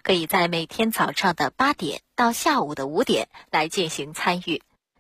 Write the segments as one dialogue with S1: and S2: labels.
S1: 可以在每天早上的8点到下午的5点来进行参与。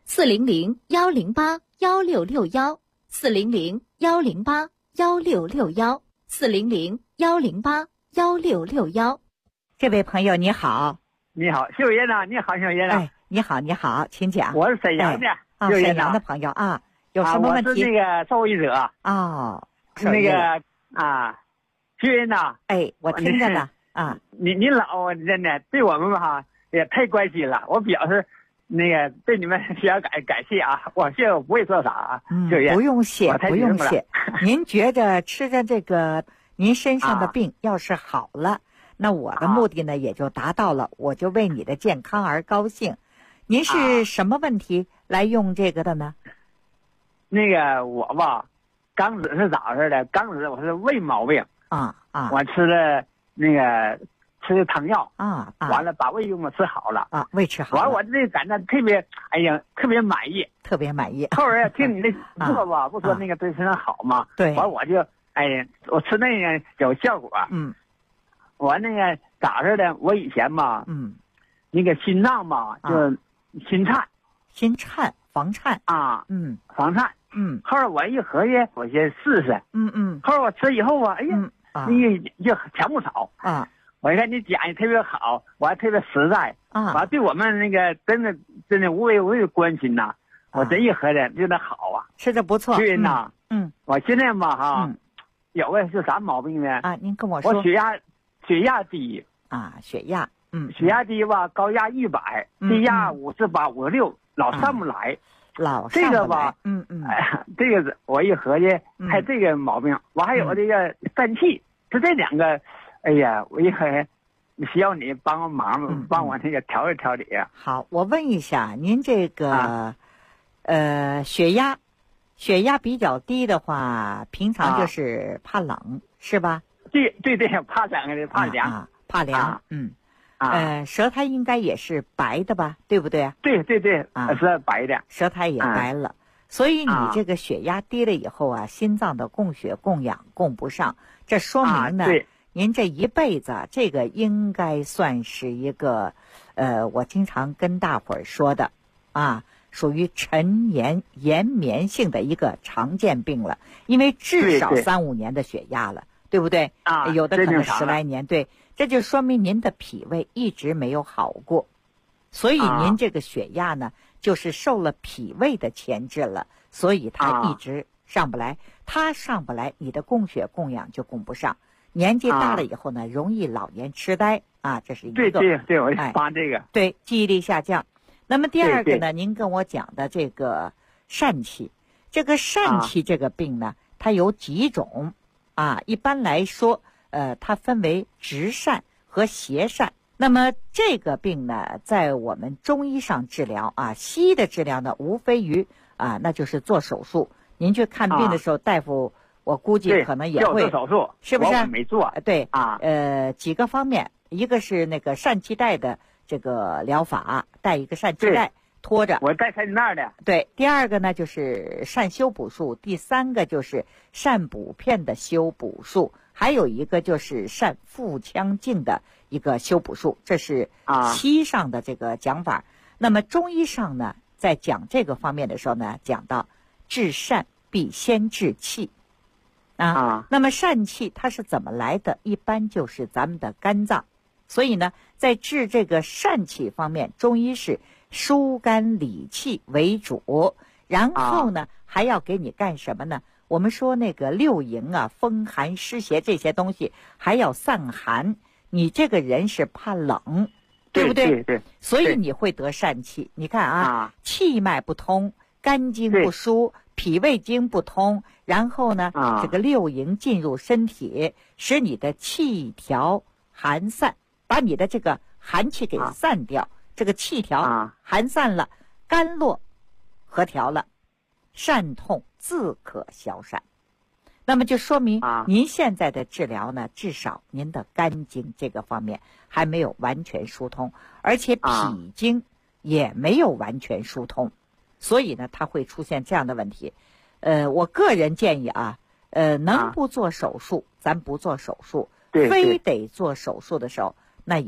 S2: 400-108-1661400-108-1661400-108-166。这位朋友你好。
S3: 你好，秀英呐，你好，秀英呐。
S2: 哎，你好，请讲。
S3: 我是沈阳的，
S2: 沈阳的朋友啊，有什么问题？
S3: 我是那个受益者。
S2: 哦，
S3: 那个秀英呐。
S2: 哎，我听着呢。
S3: 你老真的对我们吧也太关心了，我表示那个对你们非常感谢啊！我现在不会做啥，秀英。
S2: 不用谢。您觉着吃着这个您身上的病要是好了，那我的目的呢也就达到了，我就为你的健康而高兴。您是什么问题来用这个的呢？
S3: 那个我吧，刚子是咋回的？刚子我是胃毛病我吃了那个汤药完了把胃用吃好了
S2: 胃吃好了。
S3: 完我这感觉特别特别满意。后来听你的说吧，不说那个对身上好吗？
S2: 对。
S3: 完我就我吃那个有效果。我那个咋似的？我以前吧，那个心脏吧，就心颤、
S2: 房颤
S3: 房颤。后来我一合计，我先试试。后来我吃以后啊，哎呀，那个就强不少我一看你讲的特别好，我还特别实在完对我们那个真的无微不至关心呐。我真一合计就那好
S2: 吃的不错。
S3: 对呐，我现在吧有个是啥毛病呢？
S2: 您跟我说。
S3: 我血压低
S2: 血压
S3: 血压低吧，高压100，低压58、56，老上不来。这个吧，这个我一合计，还这个毛病，我还有这个疝气，就这2个，哎呀，我一合计需要你帮个忙，帮我那个调理调理。
S2: 好，我问一下，您这个血压比较低的话，平常就是怕冷是吧？
S3: 对，怕冷怕凉。
S2: 怕凉。舌苔应该也是白的吧，对不对？
S3: 对，是白的，
S2: 舌苔也白了。所以你这个血压低了以后心脏的供血供氧供不上，这说明呢，您这一辈子这个应该算是一个我经常跟大伙儿说的属于陈延绵性的一个常见病了，因为至少3-5年的血压了，对不对？有的可能10来年。对，这就说明您的脾胃一直没有好过，所以您这个血压呢，就是受了脾胃的牵制了，所以它一直上不来。它上不来，你的供血供氧就供不上。年纪大了以后呢，容易老年痴呆这是一个。
S3: 对，我发这个。
S2: 对，记忆力下降。那么第二个呢，您跟我讲的这个疝气，这个疝气这个病呢，它有几种一般来说它分为直疝和邪疝。那么这个病呢，在我们中医上治疗西医的治疗呢，无非于那就是做手术。您去看病的时候，大夫我估计可能也会
S3: 做手术，
S2: 是不是？
S3: 我没做。
S2: 对几个方面，一个是那个疝气带的这个疗法，带一个疝气带拖着，
S3: 我带疝气带的。
S2: 对，第二个呢就是疝修补术，第三个就是疝补片的修补术，还有一个就是疝腹腔镜的一个修补术，这是西医上的这个讲法。那么中医上呢，在讲这个方面的时候呢，讲到治疝必先治气那么疝气它是怎么来的？一般就是咱们的肝脏。所以呢，在治这个疝气方面，中医是疏肝理气为主，然后呢还要给你干什么呢？我们说那个6营风寒湿邪这些东西还要散寒。你这个人是怕冷，对不对？
S3: 对。
S2: 所以你会得疝气。你看气脉不通，肝经不舒，脾胃经不通，然后呢这个6营进入身体，使你的气调寒散，把你的这个寒气给散掉，这个气调寒散了，肝络和调了，疝痛自可消散。那么就说明您现在的治疗呢，至少您的肝经这个方面还没有完全疏通，而且脾经也没有完全疏通，所以呢它会出现这样的问题。我个人建议能不做手术咱不做手术，非得做手术的时候那也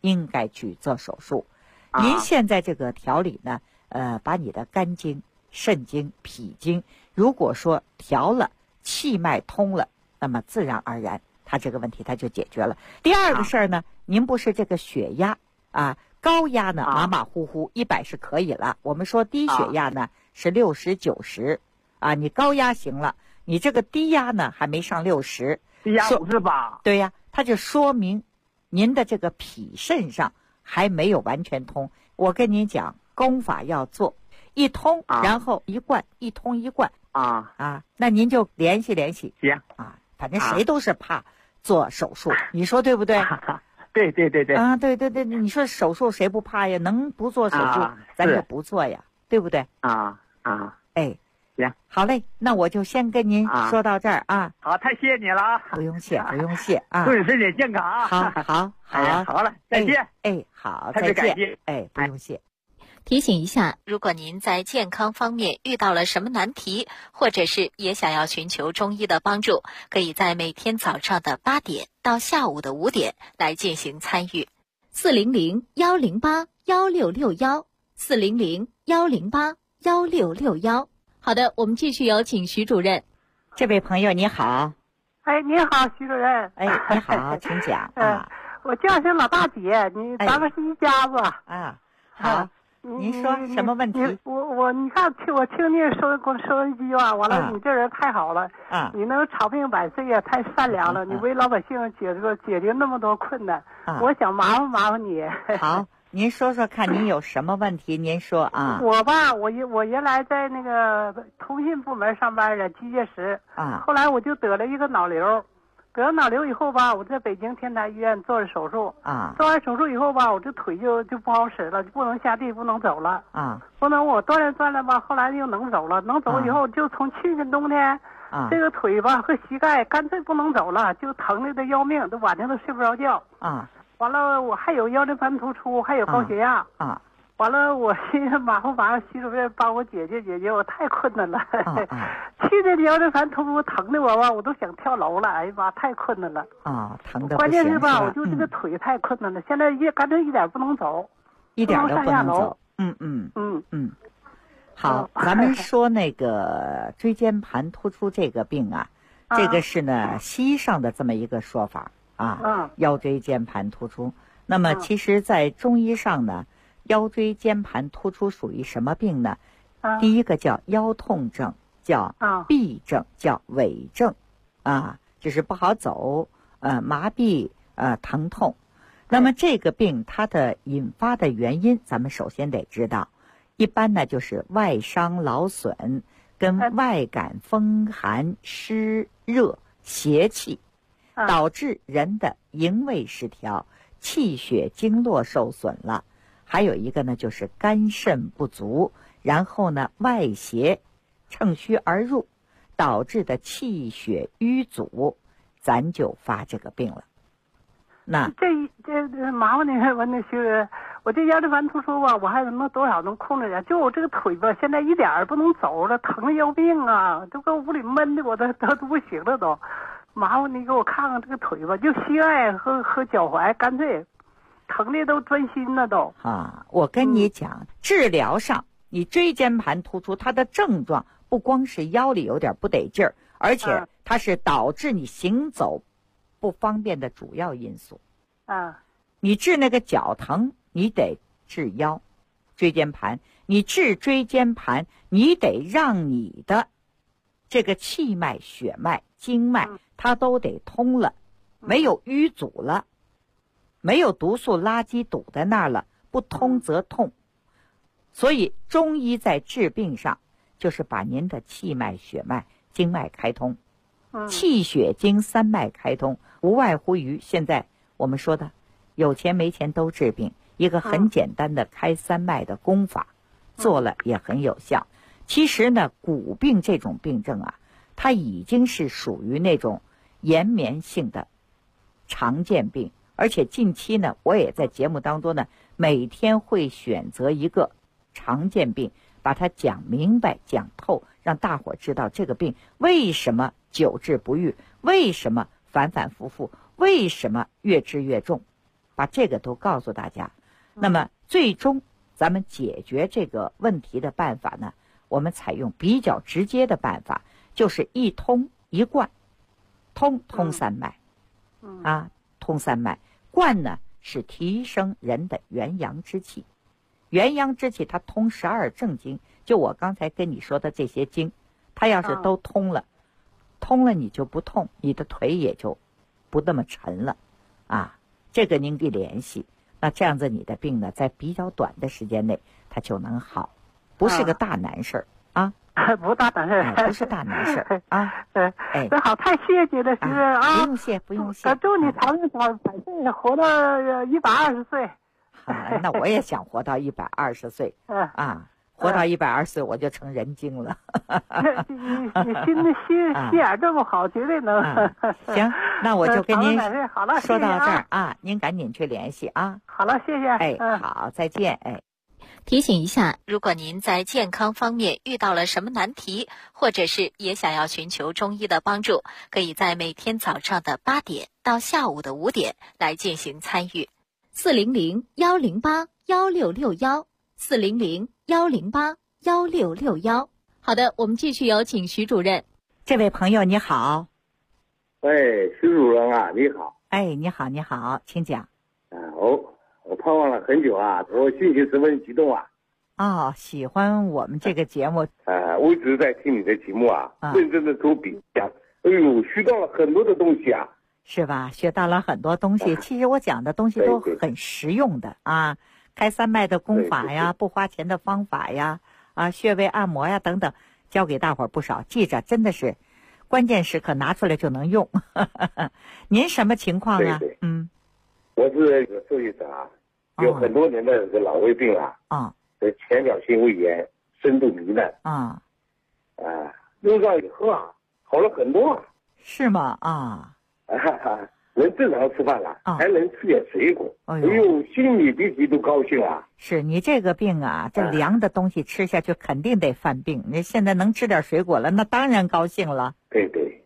S2: 应该去做手术。您现在这个调理呢，把你的肝经、肾经、脾经，如果说调了，气脉通了，那么自然而然，他这个问题他就解决了。第二个事儿呢，您不是这个血压高压呢马马虎虎，100是可以了。我们说低血压呢是60、90你高压行了，你这个低压呢还没上60，
S3: 低压58。
S2: 对呀，它就说明您的这个脾肾上还没有完全通。我跟您讲，功法要做一通，然后一贯，一通一贯那您就联系联系。
S3: 行
S2: 反正谁都是怕做手术，你说对不对？
S3: 对对对对
S2: 对，你说手术谁不怕呀？能不做手术咱就不做呀，对不对？哎，
S3: 行，
S2: 好嘞，那我就先跟您说到这儿
S3: 好，太谢谢你了
S2: 不用谢不用谢
S3: 祝你身体健康好了，再见。
S2: 好，再见。不用谢。
S1: 提醒一下，如果您在健康方面遇到了什么难题，或者是也想要寻求中医的帮助，可以在每天早上的8点到下午的5点来进行参与。400-108-1661，400-108-1661。好的，我们继续有请徐主任。
S2: 这位朋友你好。
S4: 你好，徐主任。
S2: 你好，请讲
S4: 我叫声老大姐，咱们是一家子
S2: 好。您说什么问题？
S4: 你看，我听你收音机完了，你这人太好了你能长命百岁呀，太善良了，你为老百姓解决那么多困难我想麻烦你。
S2: 好，您说说看，您有什么问题？您说
S4: 我吧，我原来在那个通信部门上班的机械师后来我就得了一个脑瘤。得了脑瘤以后吧，我在北京天台医院做了手术做完手术以后吧，我这腿就不好使了，就不能下地，不能走了不能我锻炼吧，后来又能走了，能走以后就从去年冬天这个腿吧和膝盖干脆不能走了，就疼的要命，都晚上都睡不着觉完了我还有腰间盘突出，还有高血压完了我心想麻烦徐主任帮我解决，我太困难了去年腰间盘突出疼的我吧，我都想跳楼了，哎呀妈，太困难了
S2: 疼的
S4: 关键是吧，我就这个腿太困难了，现在干脆一点不能走，
S2: 一点都不能走。好，咱们说那个椎间盘突出这个病这个是呢西医上的这么一个说法腰椎间盘突出。那么其实在中医上呢，腰椎间盘突出属于什么病呢？第一个叫腰痛症，叫痹症，叫痿症就是不好走麻痹疼痛。那么这个病它的引发的原因咱们首先得知道，一般呢就是外伤劳损跟外感风寒湿热邪气导致人的营卫失调，气血经络受损了。还有一个呢就是肝肾不足，然后呢外邪乘虚而入，导致的气血瘀阻，咱就发这个病了。那
S4: 这麻烦你问那徐，我这腰间盘突出吧，我还能多少能控制点？就我这个腿吧，现在一点儿不能走了，疼的要命都搁屋里闷的我都不行了都。麻烦你给我看看这个腿吧，就膝盖和脚踝，干脆疼的都钻心了都
S2: 我跟你讲治疗上你椎间盘突出它的症状不光是腰里有点不得劲儿，而且它是导致你行走不方便的主要因素你治那个脚疼你得治腰椎间盘，你治椎间盘你得让你的这个气脉血脉经脉它都得通了，没有淤阻了，没有毒素垃圾堵在那儿了，不通则痛。所以中医在治病上就是把您的气脉血脉经脉开通气血经三脉开通，无外乎于现在我们说的有钱没钱都治病，一个很简单的开三脉的功法做了也很有效。其实呢骨病这种病症它已经是属于那种延绵性的常见病，而且近期呢我也在节目当中呢每天会选择一个常见病，把它讲明白讲透，让大伙知道这个病为什么久治不愈，为什么反反复复，为什么越治越重， 把这个都告诉大家。那么最终咱们解决这个问题的办法呢，我们采用比较直接的办法，就是一通一贯，通三脉，通三脉，贯呢是提升人的元阳之气，元阳之气它通12正经，就我刚才跟你说的这些经，它要是都通了，你就不痛，你的腿也就不那么沉了啊。这个您给联系，那这样子你的病呢，在比较短的时间内它就能好，不是个大难事啊。
S4: 不大难事，
S2: 不是大难事啊。
S4: 那好，太谢谢了，媳妇啊！
S2: 不用谢。
S4: 祝你长命百岁，活到120岁。
S2: 那我也想活到120岁。活到120岁我就成人精了。
S4: 你心眼这么好，绝对能。
S2: 行，那我就跟您
S4: 好了，
S2: 说到这儿啊，您赶紧去联系啊。
S4: 好了，谢谢。
S2: 好，再见。
S1: 提醒一下，如果您在健康方面遇到了什么难题，或者是也想要寻求中医的帮助，可以在每天早上的8点到下午的5点来进行参与。400-108-1661，400-108-1661。好的，我们继续有请徐主任。
S2: 这位朋友你好。
S5: 徐主任啊，你好。
S2: 你好，请讲。
S5: 我盼望了很久啊，我心情十分激动啊。
S2: 喜欢我们这个节目。
S5: 我一直在听你的节目认真的做笔记。学到了很多的东西啊。
S2: 是吧？学到了很多东西。其实我讲的东西都很实用的啊，开三脉的功法呀，不花钱的方法呀，穴位按摩呀等等，教给大伙儿不少。记着，真的是关键时刻拿出来就能用。您什么情况啊？
S5: 我是受益者有很多年的这个老胃病浅表性胃炎、深度糜烂用上以后好了很多
S2: 是吗？
S5: 能正常吃饭了，还能吃点水果，心里比谁都高兴
S2: 是你这个病这凉的东西吃下去肯定得犯病。你现在能吃点水果了，那当然高兴了。
S5: 对。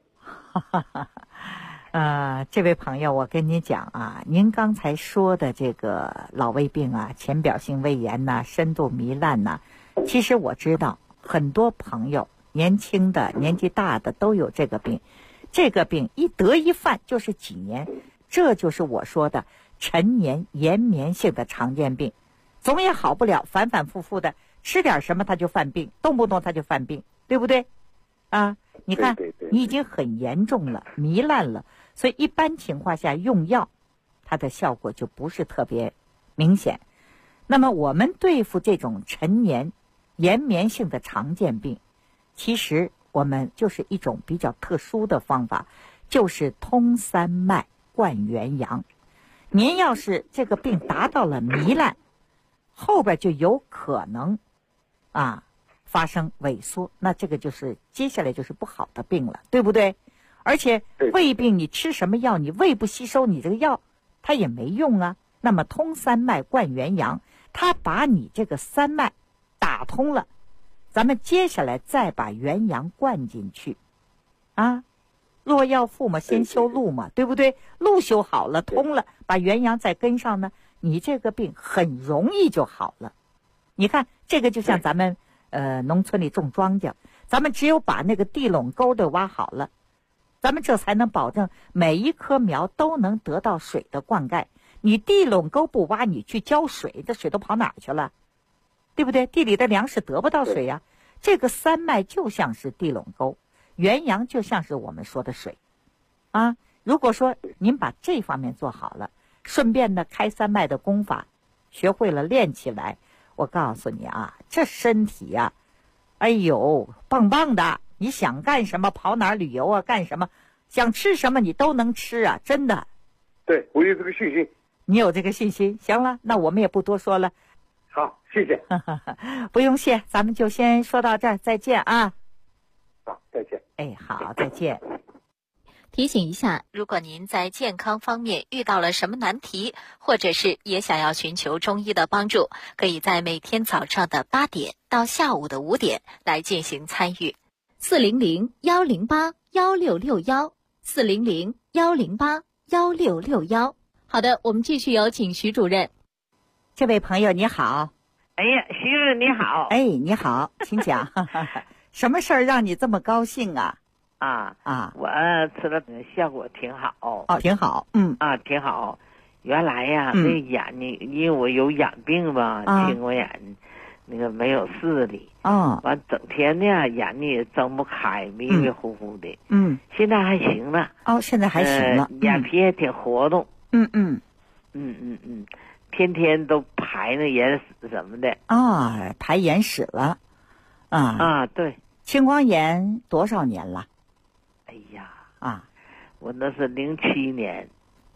S2: 这位朋友，我跟你讲您刚才说的这个老胃病浅表性胃炎深度糜烂其实我知道很多朋友年轻的、年纪大的都有这个病。这个病一得一犯就是几年，这就是我说的陈年延绵性的常见病，总也好不了，反反复复的吃点什么他就犯病，动不动他就犯病，对不对？你看你已经很严重了，糜烂了，所以一般情况下用药它的效果就不是特别明显。那么我们对付这种陈年延绵性的常见病，其实我们就是一种比较特殊的方法，就是通三脉贯元阳。您要是这个病达到了糜烂，后边就有可能发生萎缩，那这个就是接下来就是不好的病了，对不对？而且胃病你吃什么药，你胃不吸收，你这个药它也没用那么通三脉贯元阳，它把你这个三脉打通了，咱们接下来再把元阳灌进去若要富嘛，先修路嘛，对不对？路修好了，通了，把元阳再跟上呢，你这个病很容易就好了。你看这个就像咱们农村里种庄稼，咱们只有把那个地垄沟都挖好了，咱们这才能保证每一棵苗都能得到水的灌溉。你地垄沟不挖，你去浇水，这水都跑哪儿去了？对不对？地里的粮食得不到水这个三脉就像是地垄沟，元阳就像是我们说的水如果说您把这方面做好了，顺便呢开三脉的功法学会了，练起来，我告诉你这身体哎呦棒棒的，你想干什么，跑哪儿旅游干什么，想吃什么你都能吃真的。
S5: 对，我有这个信心。
S2: 你有这个信心，行了，那我们也不多说了。
S5: 好，谢谢。
S2: 不用谢，咱们就先说到这儿，再见
S5: 好，再见。
S2: 好，再见。
S1: 提醒一下，如果您在健康方面遇到了什么难题，或者是也想要寻求中医的帮助，可以在每天早上的8点到下午的5点来进行参与。400-108-1661，400-108-1661。 好的，我们继续有请徐主任。
S2: 这位朋友你好。
S6: 哎呀，徐主任你好。
S2: 哎，你好，请讲。什么事儿让你这么高兴啊？
S6: 我吃了效果挺好。
S2: 哦，挺好。
S6: 挺好。原来呀，那眼睛，因为我有眼病吧，青光眼，那个没有视力。完整天呢，眼睛也睁不开，迷迷糊糊的。现在还行了。
S2: 现在还行了。
S6: 眼皮也挺活动。天天都排那眼屎什么的。
S2: 排眼屎了。
S6: 对。
S2: 青光眼多少年了？
S6: 哎呀，我那是07年。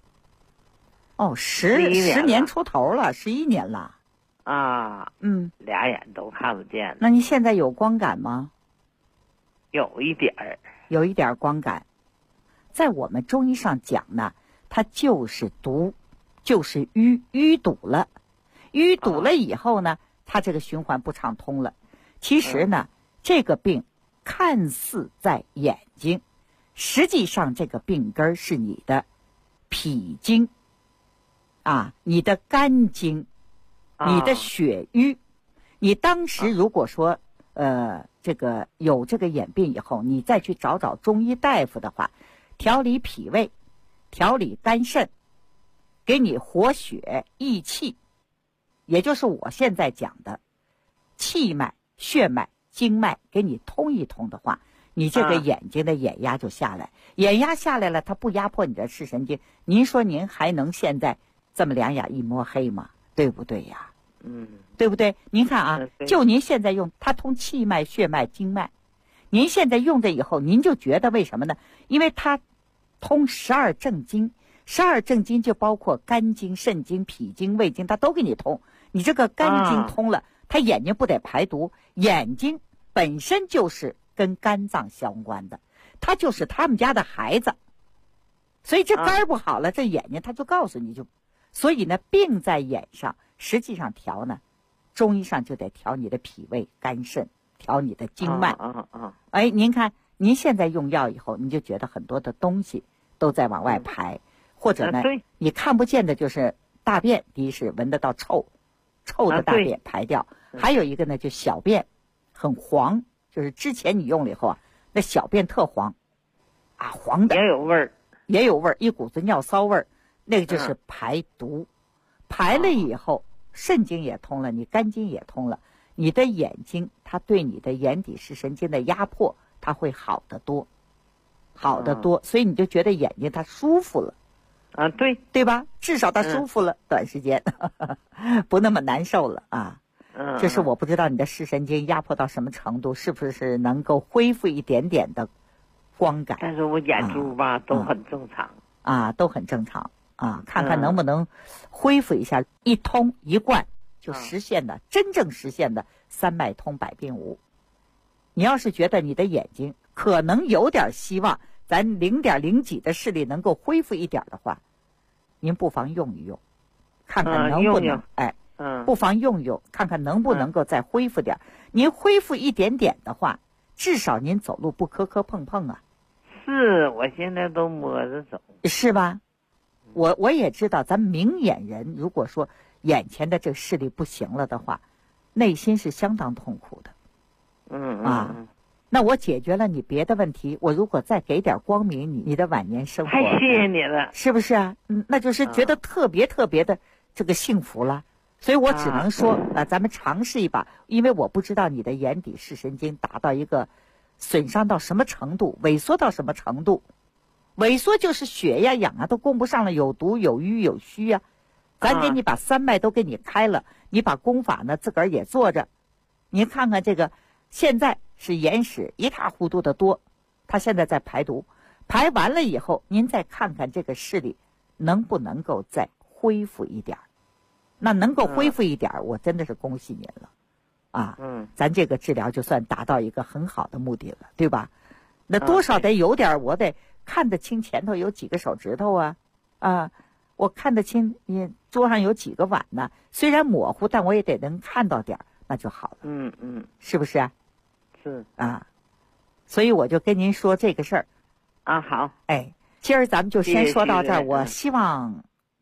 S2: 10年出头了，11年了。
S6: 俩眼都看不见了。
S2: 那你现在有光感吗？
S6: 有一点儿。
S2: 有一点光感。在我们中医上讲呢，它就是毒，就是淤堵了。淤堵了以后呢，它这个循环不畅通了。其实呢，这个病看似在眼睛，实际上这个病根是你的脾经你的肝经，你的血瘀。你当时如果说这个有这个眼病以后，你再去找中医大夫的话，调理脾胃，调理肝肾，给你活血益气，也就是我现在讲的气脉、血脉、经脉给你通一通的话，你这个眼睛的眼压就下来。眼压下来了，它不压迫你的视神经。您说您还能现在这么两眼一摸黑吗？对不对呀？对不对？您看就您现在用它通气脉、血脉、经脉，您现在用着以后，您就觉得为什么呢？因为它通12正经，12正经就包括肝经、肾经、脾经、胃经，它都给你通。你这个肝经通了，它眼睛不得排毒？眼睛本身就是跟肝脏相关的，它就是他们家的孩子。所以这肝不好了，这眼睛它就告诉你所以呢，病在眼上，实际上调呢，中医上就得调你的脾胃、肝肾，调你的经脉。您看，您现在用药以后，你就觉得很多的东西都在往外排，或者呢，你看不见的就是大便，第一是闻得到臭的大便排掉，还有一个呢，就小便很黄，就是之前你用了以后那小便特黄，黄的
S6: 也有味儿，
S2: 一股子尿骚味儿，那个就是排毒。排了以后，肾经也通了，你肝经也通了，你的眼睛它对你的眼底视神经的压迫，它会好得多，所以你就觉得眼睛它舒服了。对吧？至少它舒服了，短时间不那么难受了这是我不知道你的视神经压迫到什么程度，是不是能够恢复一点点的光感？
S6: 但是我眼珠都很正常
S2: 都很正常看看能不能恢复一下，一通一贯就真正实现的三脉通百病无。你要是觉得你的眼睛可能有点希望，咱0.0几的视力能够恢复一点的话，您不妨用一用，看看能不能不妨用一用，看看能不能够再恢复点。您恢复一点点的话，至少您走路不磕磕碰碰
S6: 是，我现在都摸着走，
S2: 是吧？我也知道，咱们明眼人如果说眼前的这个视力不行了的话，内心是相当痛苦的。那我解决了你别的问题，我如果再给点光明，你的晚年生活，
S6: 太谢谢你了，
S2: 是不是那就是觉得特别特别的这个幸福了。所以我只能说咱们尝试一把，因为我不知道你的眼底视神经达到一个损伤到什么程度，萎缩到什么程度。萎缩就是血呀氧都供不上了，有毒有瘀有虚咱给你把三脉都给你开了，你把功法呢自个儿也做着。您看看这个现在是眼屎一塌糊涂的多，它现在在排毒，排完了以后您再看看这个视力能不能够再恢复一点。那能够恢复一点我真的是恭喜您了咱这个治疗就算达到一个很好的目的了，对吧？那多少得有点，我得看得清前头有几个手指头我看得清你桌上有几个碗呢，虽然模糊，但我也得能看到点，那就好了。是不是
S6: 是
S2: 所以我就跟您说这个事儿
S6: 好。
S2: 今儿咱们就先说到这儿，我希望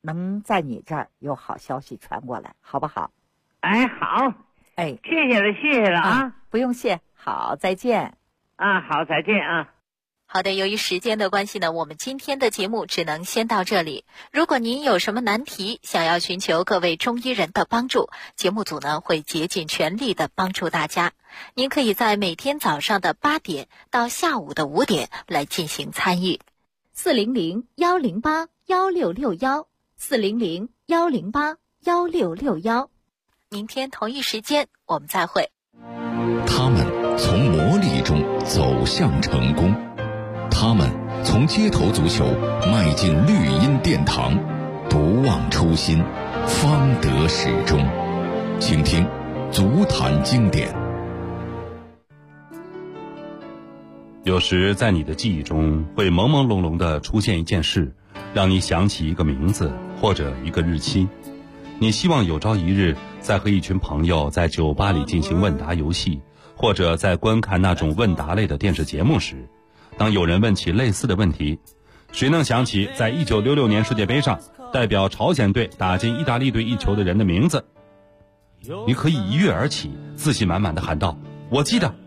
S2: 能在你这儿有好消息传过来，好不好？
S6: 哎，好，
S2: 哎，
S6: 谢谢了啊，
S2: 不用谢，好，再见。
S6: 啊，好，再见啊。
S1: 好的，由于时间的关系呢，我们今天的节目只能先到这里。如果您有什么难题，想要寻求各位中医人的帮助，节目组呢会竭尽全力的帮助大家。您可以在每天早上的8点到下午的5点来进行参与。400-108-1661，400-108-1661。明天同一时间我们再会。
S7: 他们从磨砺中走向成功，他们从街头足球迈进绿茵殿堂，不忘初心，方得始终。请听足坛经典。
S8: 有时在你的记忆中会朦朦胧胧地出现一件事，让你想起一个名字或者一个日期。你希望有朝一日在和一群朋友在酒吧里进行问答游戏，或者在观看那种问答类的电视节目时，当有人问起类似的问题，谁能想起在1966年世界杯上代表朝鲜队打进意大利队一球的人的名字？你可以一跃而起，自信满满地喊道：我记得。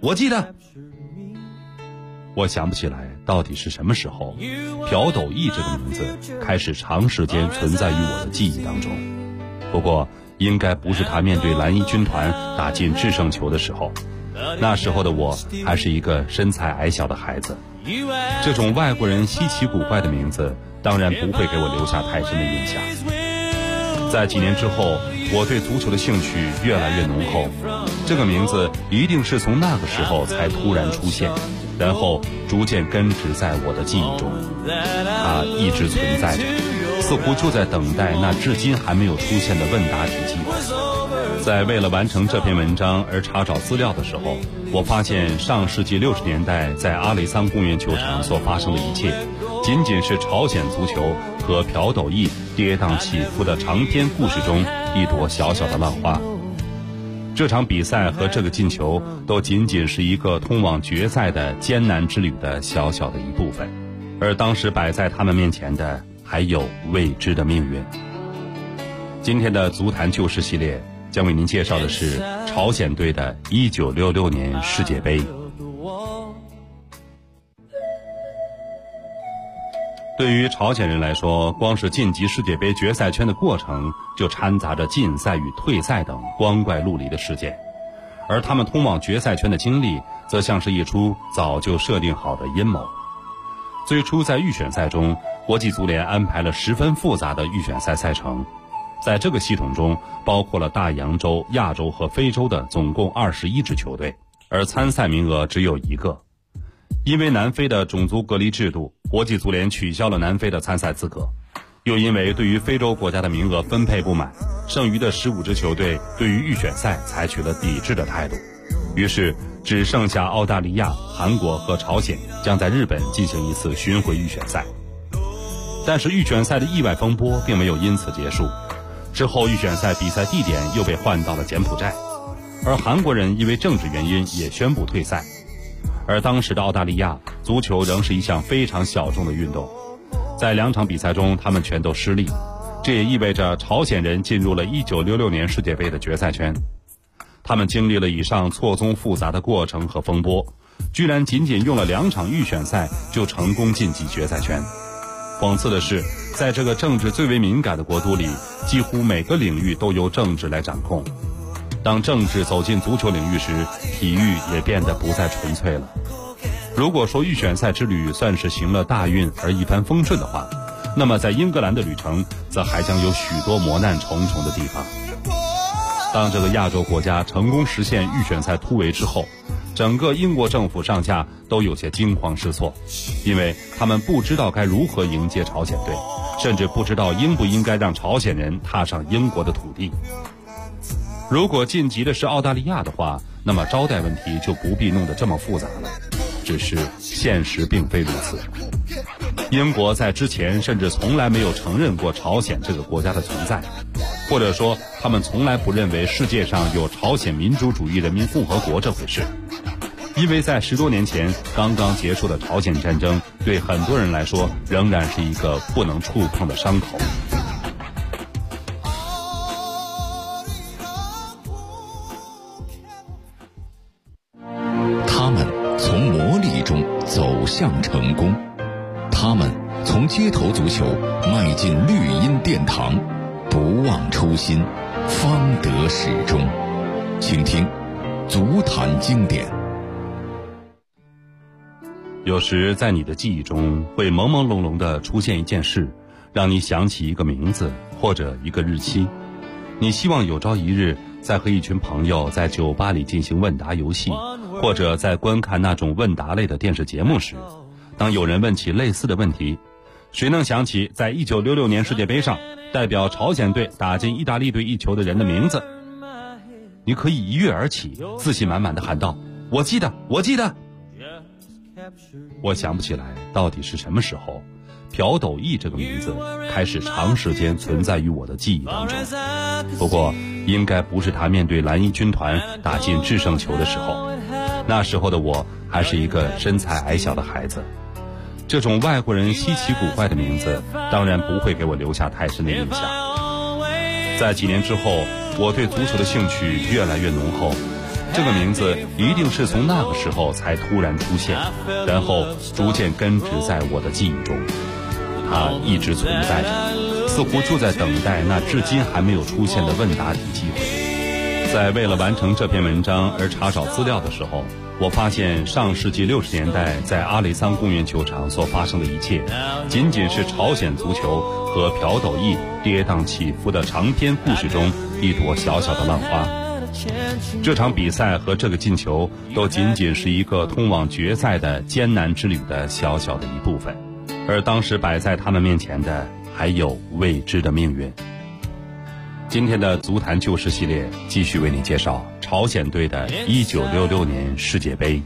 S8: 我想不起来到底是什么时候，朴斗义这个名字开始长时间存在于我的记忆当中。不过应该不是他面对蓝衣军团打进制胜球的时候，那时候的我还是一个身材矮小的孩子。这种外国人稀奇古怪的名字当然不会给我留下太深的印象。在几年之后，我对足球的兴趣越来越浓厚，这个名字一定是从那个时候才突然出现，然后逐渐根植在我的记忆中。它一直存在着，似乎就在等待那至今还没有出现的问答题机会。在为了完成这篇文章而查找资料的时候，我发现上世纪60年代在阿雷桑公园球场所发生的一切，仅仅是朝鲜足球和朴斗义跌宕起伏的长篇故事中一朵小小的浪花。这场比赛和这个进球都仅仅是一个通往决赛的艰难之旅的小小的一部分，而当时摆在他们面前的还有未知的命运。今天的足坛旧事系列将为您介绍的是朝鲜队的1966年世界杯。对于朝鲜人来说，光是晋级世界杯决赛圈的过程就掺杂着进赛与退赛等光怪陆离的事件，而他们通往决赛圈的经历则像是一出早就设定好的阴谋。最初在预选赛中，国际足联安排了十分复杂的预选赛赛程，在这个系统中包括了大洋洲、亚洲和非洲的总共21支球队，而参赛名额只有1个。因为南非的种族隔离制度，国际足联取消了南非的参赛资格，又因为对于非洲国家的名额分配不满，剩余的15支球队对于预选赛采取了抵制的态度，于是只剩下澳大利亚、韩国和朝鲜将在日本进行一次巡回预选赛。但是预选赛的意外风波并没有因此结束，之后预选赛比赛地点又被换到了柬埔寨，而韩国人因为政治原因也宣布退赛。而当时的澳大利亚，足球仍是一项非常小众的运动，在2场比赛中他们全都失利，这也意味着朝鲜人进入了1966年世界杯的决赛圈。他们经历了以上错综复杂的过程和风波，居然仅仅用了2场预选赛就成功晋级决赛圈。讽刺的是，在这个政治最为敏感的国度里，几乎每个领域都由政治来掌控。当政治走进足球领域时，体育也变得不再纯粹了。如果说预选赛之旅算是行了大运而一帆风顺的话，那么在英格兰的旅程则还将有许多磨难重重的地方。当这个亚洲国家成功实现预选赛突围之后，整个英国政府上下都有些惊慌失措，因为他们不知道该如何迎接朝鲜队，甚至不知道应不应该让朝鲜人踏上英国的土地。如果晋级的是澳大利亚的话，那么招待问题就不必弄得这么复杂了。只是现实并非如此。英国在之前甚至从来没有承认过朝鲜这个国家的存在，或者说他们从来不认为世界上有朝鲜民主主义人民共和国这回事。因为在10多年前刚刚结束的朝鲜战争，对很多人来说仍然是一个不能触碰的伤口。
S7: 向成功。他们从街头足球迈进绿茵殿堂，不忘初心，方得始终。请听足坛经典。
S8: 有时在你的记忆中会朦朦胧胧地出现一件事，让你想起一个名字或者一个日期。你希望有朝一日在和一群朋友在酒吧里进行问答游戏，或者在观看那种问答类的电视节目时，当有人问起类似的问题，谁能想起在1966年世界杯上代表朝鲜队打进意大利队一球的人的名字？你可以一跃而起，自信满满地喊道：我记得。我想不起来到底是什么时候，朴斗义这个名字开始长时间存在于我的记忆当中。不过应该不是他面对蓝衣军团打进制胜球的时候，那时候的我还是一个身材矮小的孩子。这种外国人稀奇古怪的名字当然不会给我留下太深的印象。在几年之后，我对足球的兴趣越来越浓厚，这个名字一定是从那个时候才突然出现，然后逐渐根植在我的记忆中。它一直存在着，似乎就在等待那至今还没有出现的问答题机会。在为了完成这篇文章而查找资料的时候，我发现上世纪60年代在阿雷桑公园球场所发生的一切，仅仅是朝鲜足球和朴斗义跌宕起伏的长篇故事中一朵小小的浪花。这场比赛和这个进球都仅仅是一个通往决赛的艰难之旅的小小的一部分，而当时摆在他们面前的还有未知的命运。今天的足坛旧事系列继续为你介绍朝鲜队的1966年世界杯。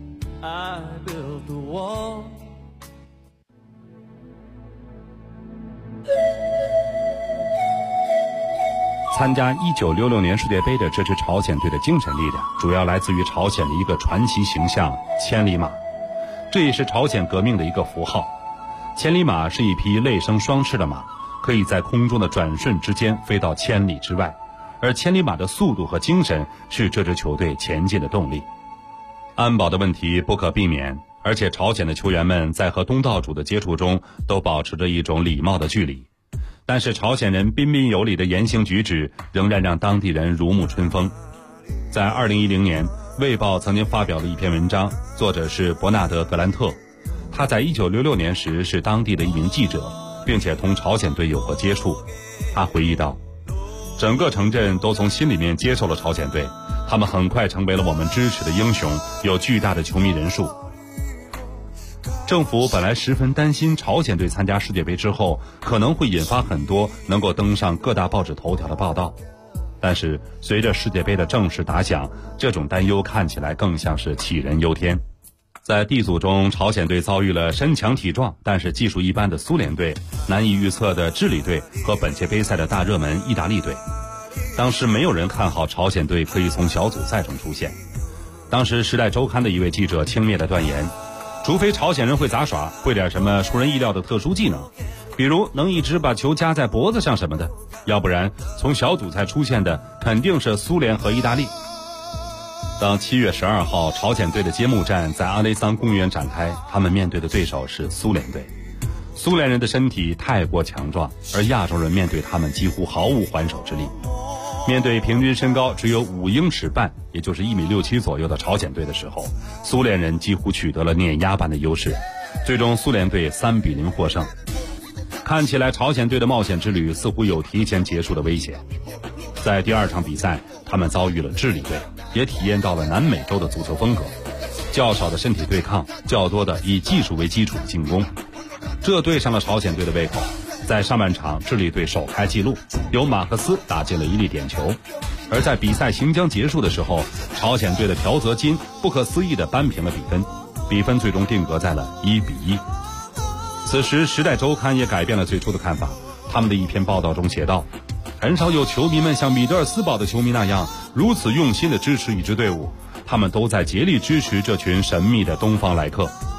S8: 参加1966年世界杯的这支朝鲜队的精神力量，主要来自于朝鲜的一个传奇形象千里马，这也是朝鲜革命的一个符号。千里马是一匹类生双翅的马，可以在空中的转瞬之间飞到千里之外，而千里马的速度和精神是这支球队前进的动力。安保的问题不可避免，而且朝鲜的球员们在和东道主的接触中都保持着一种礼貌的距离，但是朝鲜人彬彬有礼的言行举止仍然让当地人如沐春风。在2010年，《卫报》曾经发表了一篇文章，作者是伯纳德·格兰特，他在1966年时是当地的一名记者，并且同朝鲜队有过接触。他回忆道，整个城镇都从心里面接受了朝鲜队，他们很快成为了我们支持的英雄，有巨大的球迷人数。政府本来十分担心朝鲜队参加世界杯之后可能会引发很多能够登上各大报纸头条的报道，但是随着世界杯的正式打响，这种担忧看起来更像是杞人忧天。在 D 组中，朝鲜队遭遇了身强体壮但是技术一般的苏联队，难以预测的智利队和本届杯赛的大热门意大利队。当时没有人看好朝鲜队可以从小组赛中出现。当时《时代周刊》的一位记者轻蔑地断言，除非朝鲜人会杂耍，会点什么出人意料的特殊技能，比如能一直把球夹在脖子上什么的，要不然从小组赛出现的肯定是苏联和意大利。当7月12号朝鲜队的揭幕战在阿雷桑公园展开，他们面对的对手是苏联队。苏联人的身体太过强壮，而亚洲人面对他们几乎毫无还手之力。面对平均身高只有5英尺半，也就是1.67米左右的朝鲜队的时候，苏联人几乎取得了碾压般的优势，最终苏联队3-0获胜。看起来朝鲜队的冒险之旅似乎有提前结束的危险。在第二场比赛，他们遭遇了智利队，也体验到了南美洲的足球风格，较少的身体对抗，较多的以技术为基础的进攻，这对上了朝鲜队的胃口。在上半场，智利队首开纪录，由马克思打进了一粒点球，而在比赛行将结束的时候，朝鲜队的朴泽金不可思议地扳平了比分最终定格在了1-1。此时《时代周刊》也改变了最初的看法，他们的一篇报道中写道，很少有球迷们像米德尔斯堡的球迷那样如此用心地支持一支队伍，他们都在竭力支持这群神秘的东方来客。